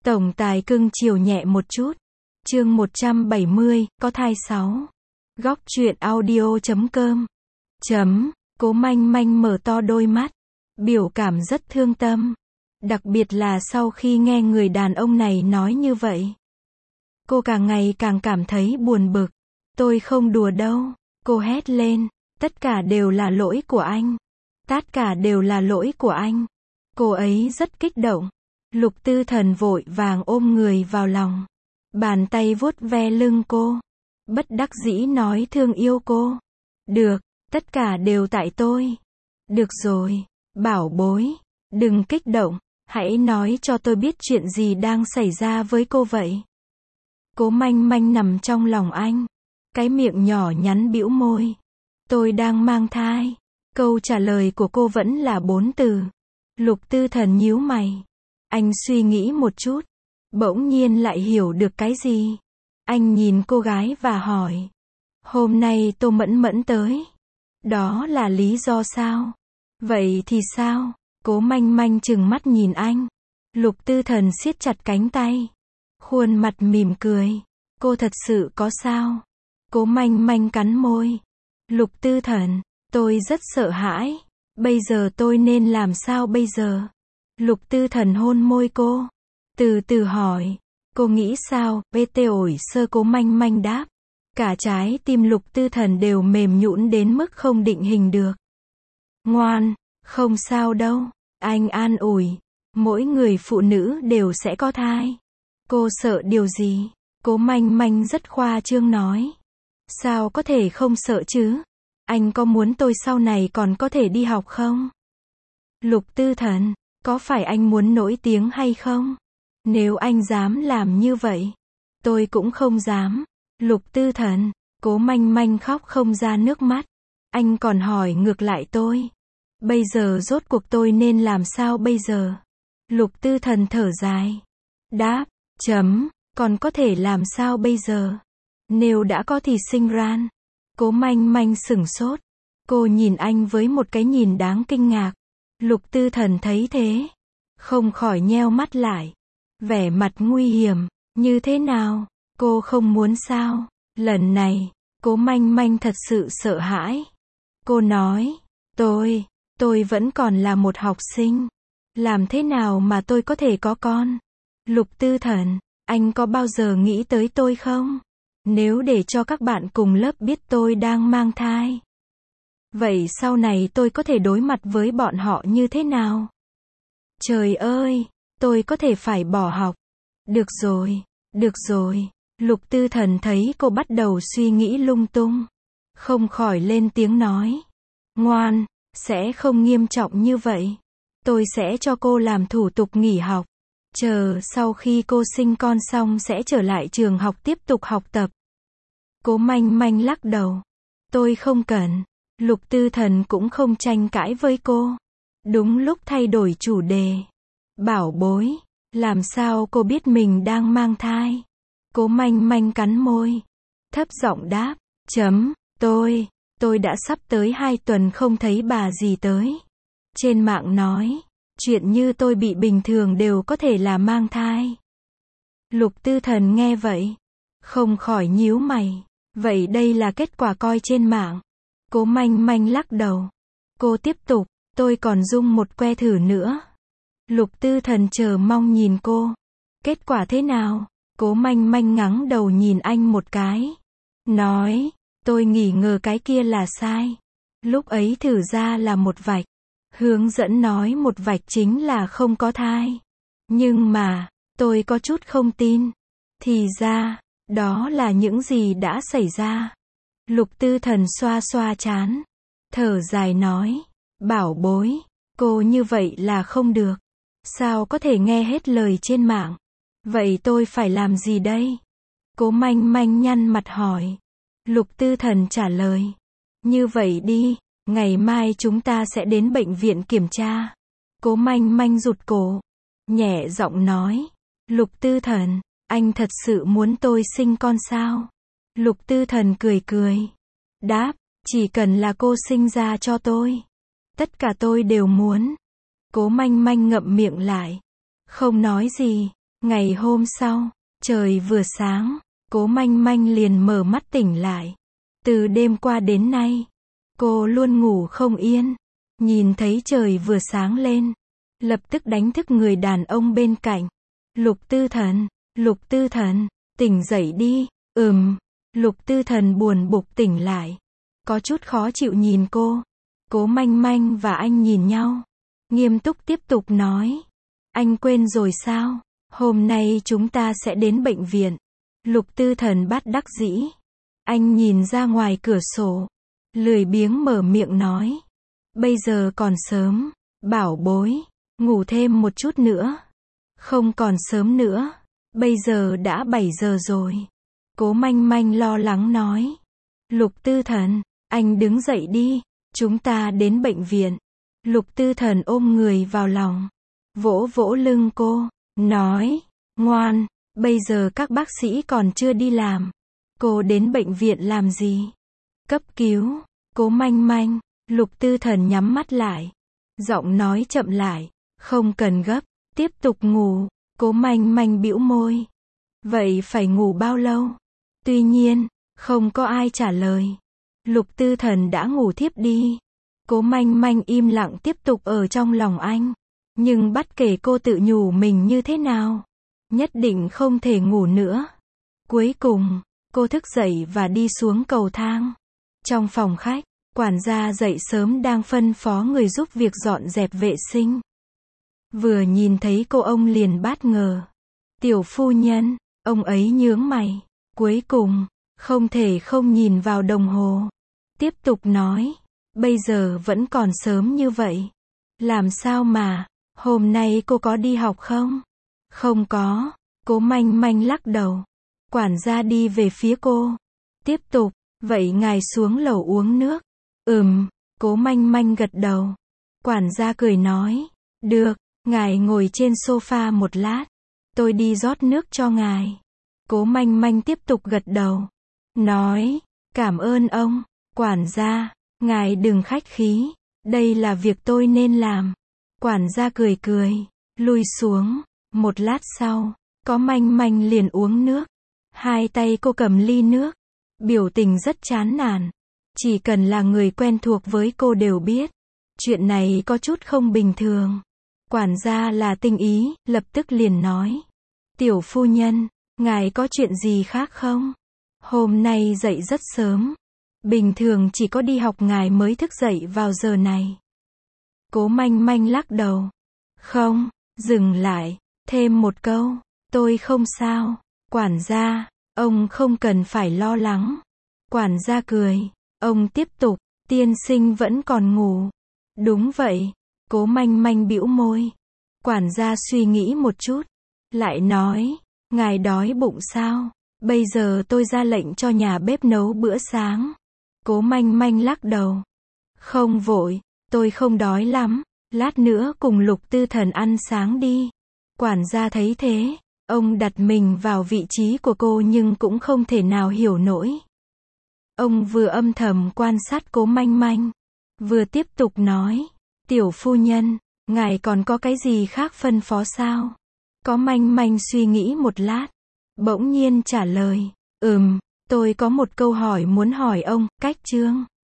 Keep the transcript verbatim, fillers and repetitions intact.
Tổng tài cưng chiều nhẹ một chút. Chương một trăm bảy mươi, có thai sáu. Góc truyện audio chấm com. Chấm, Cố Manh Manh mở to đôi mắt. Biểu cảm rất thương tâm. Đặc biệt là sau khi nghe người đàn ông này nói như vậy. Cô càng ngày càng cảm thấy buồn bực. Tôi không đùa đâu. Cô hét lên. Tất cả đều là lỗi của anh. Tất cả đều là lỗi của anh. Cô ấy rất kích động. Lục Tư Thần vội vàng ôm người vào lòng. Bàn tay vuốt ve lưng cô. Bất đắc dĩ nói thương yêu cô. Được, tất cả đều tại tôi. Được rồi, bảo bối. Đừng kích động. Hãy nói cho tôi biết chuyện gì đang xảy ra với cô vậy. Cố Manh Manh nằm trong lòng anh. Cái miệng nhỏ nhắn bĩu môi. Tôi đang mang thai. Câu trả lời của cô vẫn là bốn từ. Lục Tư Thần nhíu mày. Anh suy nghĩ một chút. Bỗng nhiên lại hiểu được cái gì. Anh nhìn cô gái và hỏi. Hôm nay Tô Mẫn Mẫn tới. Đó là lý do sao? Vậy thì sao? Cố Manh Manh trừng mắt nhìn anh. Lục Tư Thần siết chặt cánh tay. Khuôn mặt mỉm cười. Cô thật sự có sao? Cố Manh Manh cắn môi. Lục Tư Thần, tôi rất sợ hãi. Bây giờ tôi nên làm sao bây giờ? Lục Tư Thần hôn môi cô. Từ từ hỏi. Cô nghĩ sao? pê tê ổi sơ. Cố Manh Manh đáp. Cả trái tim Lục Tư Thần đều mềm nhũn đến mức không định hình được. Ngoan, không sao đâu. Anh an ủi. Mỗi người phụ nữ đều sẽ có thai. Cô sợ điều gì? Cố Manh Manh rất khoa trương nói. Sao có thể không sợ chứ? Anh có muốn tôi sau này còn có thể đi học không? Lục Tư Thần, có phải anh muốn nổi tiếng hay không? Nếu anh dám làm như vậy, tôi cũng không dám. Lục Tư Thần, Cố Manh Manh khóc không ra nước mắt. Anh còn hỏi ngược lại tôi. Bây giờ rốt cuộc tôi nên làm sao bây giờ? Lục Tư Thần thở dài. Đáp, chấm, còn có thể làm sao bây giờ? Nếu đã có thì sinh ran. Cố Manh Manh sửng sốt. Cô nhìn anh với một cái nhìn đáng kinh ngạc. Lục Tư Thần thấy thế. Không khỏi nheo mắt lại. Vẻ mặt nguy hiểm. Như thế nào? Cô không muốn sao? Lần này, Cố Manh Manh thật sự sợ hãi. Cô nói, tôi, tôi vẫn còn là một học sinh. Làm thế nào mà tôi có thể có con? Lục Tư Thần, anh có bao giờ nghĩ tới tôi không? Nếu để cho các bạn cùng lớp biết tôi đang mang thai. Vậy sau này tôi có thể đối mặt với bọn họ như thế nào? Trời ơi, tôi có thể phải bỏ học. Được rồi, được rồi. Lục Tư Thần thấy cô bắt đầu suy nghĩ lung tung. Không khỏi lên tiếng nói. Ngoan, sẽ không nghiêm trọng như vậy. Tôi sẽ cho cô làm thủ tục nghỉ học. Chờ sau khi cô sinh con xong sẽ trở lại trường học tiếp tục học tập. Cố Manh Manh lắc đầu. Tôi không cần. Lục Tư Thần cũng không tranh cãi với cô. Đúng lúc thay đổi chủ đề. Bảo bối, làm sao cô biết mình đang mang thai? Cố Manh Manh cắn môi. Thấp giọng đáp. Chấm, tôi, tôi đã sắp tới hai tuần không thấy bà gì tới. Trên mạng nói, chuyện như tôi bị bình thường đều có thể là mang thai. Lục Tư Thần nghe vậy. Không khỏi nhíu mày. Vậy đây là kết quả coi trên mạng. Cố Manh Manh lắc đầu. Cô tiếp tục, tôi còn dung một que thử nữa. Lục Tư Thần chờ mong nhìn cô. Kết quả thế nào? Cố Manh Manh ngẩng đầu nhìn anh một cái. Nói, tôi nghỉ ngờ cái kia là sai. Lúc ấy thử ra là một vạch. Hướng dẫn nói một vạch chính là không có thai. Nhưng mà, tôi có chút không tin. Thì ra, đó là những gì đã xảy ra. Lục Tư Thần xoa xoa trán. Thở dài nói. Bảo bối, cô như vậy là không được. Sao có thể nghe hết lời trên mạng? Vậy tôi phải làm gì đây? Cố Manh Manh nhăn mặt hỏi. Lục Tư Thần trả lời. Như vậy đi, ngày mai chúng ta sẽ đến bệnh viện kiểm tra. Cố Manh Manh rụt cổ. Nhẹ giọng nói. Lục Tư Thần, anh thật sự muốn tôi sinh con sao? Lục Tư Thần cười cười. Đáp, chỉ cần là cô sinh ra cho tôi. Tất cả tôi đều muốn. Cố Manh Manh ngậm miệng lại. Không nói gì. Ngày hôm sau, trời vừa sáng, Cố Manh Manh liền mở mắt tỉnh lại. Từ đêm qua đến nay, cô luôn ngủ không yên. Nhìn thấy trời vừa sáng lên, lập tức đánh thức người đàn ông bên cạnh. Lục Tư Thần, Lục Tư Thần, tỉnh dậy đi. Ừm, Lục Tư Thần buồn bực tỉnh lại. Có chút khó chịu nhìn cô. Cố Manh Manh và anh nhìn nhau. Nghiêm túc tiếp tục nói. Anh quên rồi sao? Hôm nay chúng ta sẽ đến bệnh viện. Lục Tư Thần bất đắc dĩ. Anh nhìn ra ngoài cửa sổ. Lười biếng mở miệng nói. Bây giờ còn sớm. Bảo bối. Ngủ thêm một chút nữa. Không còn sớm nữa. Bây giờ đã bảy giờ rồi. Cố Manh Manh lo lắng nói. Lục Tư Thần, anh đứng dậy đi. Chúng ta đến bệnh viện. Lục Tư Thần ôm người vào lòng. Vỗ vỗ lưng cô. Nói. Ngoan. Bây giờ các bác sĩ còn chưa đi làm. Cô đến bệnh viện làm gì? Cấp cứu. Cố Manh Manh. Lục Tư Thần nhắm mắt lại. Giọng nói chậm lại. Không cần gấp. Tiếp tục ngủ. Cố Manh Manh bĩu môi. Vậy phải ngủ bao lâu? Tuy nhiên, không có ai trả lời. Lục Tư Thần đã ngủ thiếp đi. Cố Manh Manh im lặng tiếp tục ở trong lòng anh. Nhưng bất kể cô tự nhủ mình như thế nào, nhất định không thể ngủ nữa. Cuối cùng, cô thức dậy và đi xuống cầu thang. Trong phòng khách, quản gia dậy sớm đang phân phó người giúp việc dọn dẹp vệ sinh. Vừa nhìn thấy cô ông liền bất ngờ. Tiểu phu nhân, ông ấy nhướng mày. Cuối cùng, không thể không nhìn vào đồng hồ. Tiếp tục nói, bây giờ vẫn còn sớm như vậy. Làm sao mà, hôm nay cô có đi học không? Không có. Cố Manh Manh lắc đầu. Quản gia đi về phía cô. Tiếp tục, vậy ngài xuống lầu uống nước. Ừm, Cố Manh Manh gật đầu. Quản gia cười nói, được, ngài ngồi trên sofa một lát. Tôi đi rót nước cho ngài. Cố Manh Manh tiếp tục gật đầu. Nói, cảm ơn ông, quản gia, ngài đừng khách khí. Đây là việc tôi nên làm. Quản gia cười cười, lui xuống. Một lát sau, Cố Manh Manh liền uống nước. Hai tay cô cầm ly nước. Biểu tình rất chán nản. Chỉ cần là người quen thuộc với cô đều biết. Chuyện này có chút không bình thường. Quản gia là tinh ý, lập tức liền nói. Tiểu phu nhân, ngài có chuyện gì khác không? Hôm nay dậy rất sớm. Bình thường chỉ có đi học ngài mới thức dậy vào giờ này. Cố Manh Manh lắc đầu. Không, dừng lại, thêm một câu. Tôi không sao. Quản gia, ông không cần phải lo lắng. Quản gia cười. Ông tiếp tục, tiên sinh vẫn còn ngủ. Đúng vậy. Cố Manh Manh bĩu môi. Quản gia suy nghĩ một chút. Lại nói, ngài đói bụng sao? Bây giờ tôi ra lệnh cho nhà bếp nấu bữa sáng. Cố Manh Manh lắc đầu. Không vội, tôi không đói lắm. Lát nữa cùng Lục Tư Thần ăn sáng đi. Quản gia thấy thế, ông đặt mình vào vị trí của cô nhưng cũng không thể nào hiểu nổi. Ông vừa âm thầm quan sát Cố Manh Manh, vừa tiếp tục nói, tiểu phu nhân, ngài còn có cái gì khác phân phó sao? Cố Manh Manh suy nghĩ một lát, bỗng nhiên trả lời, ừm, tôi có một câu hỏi muốn hỏi ông, Cách Trương.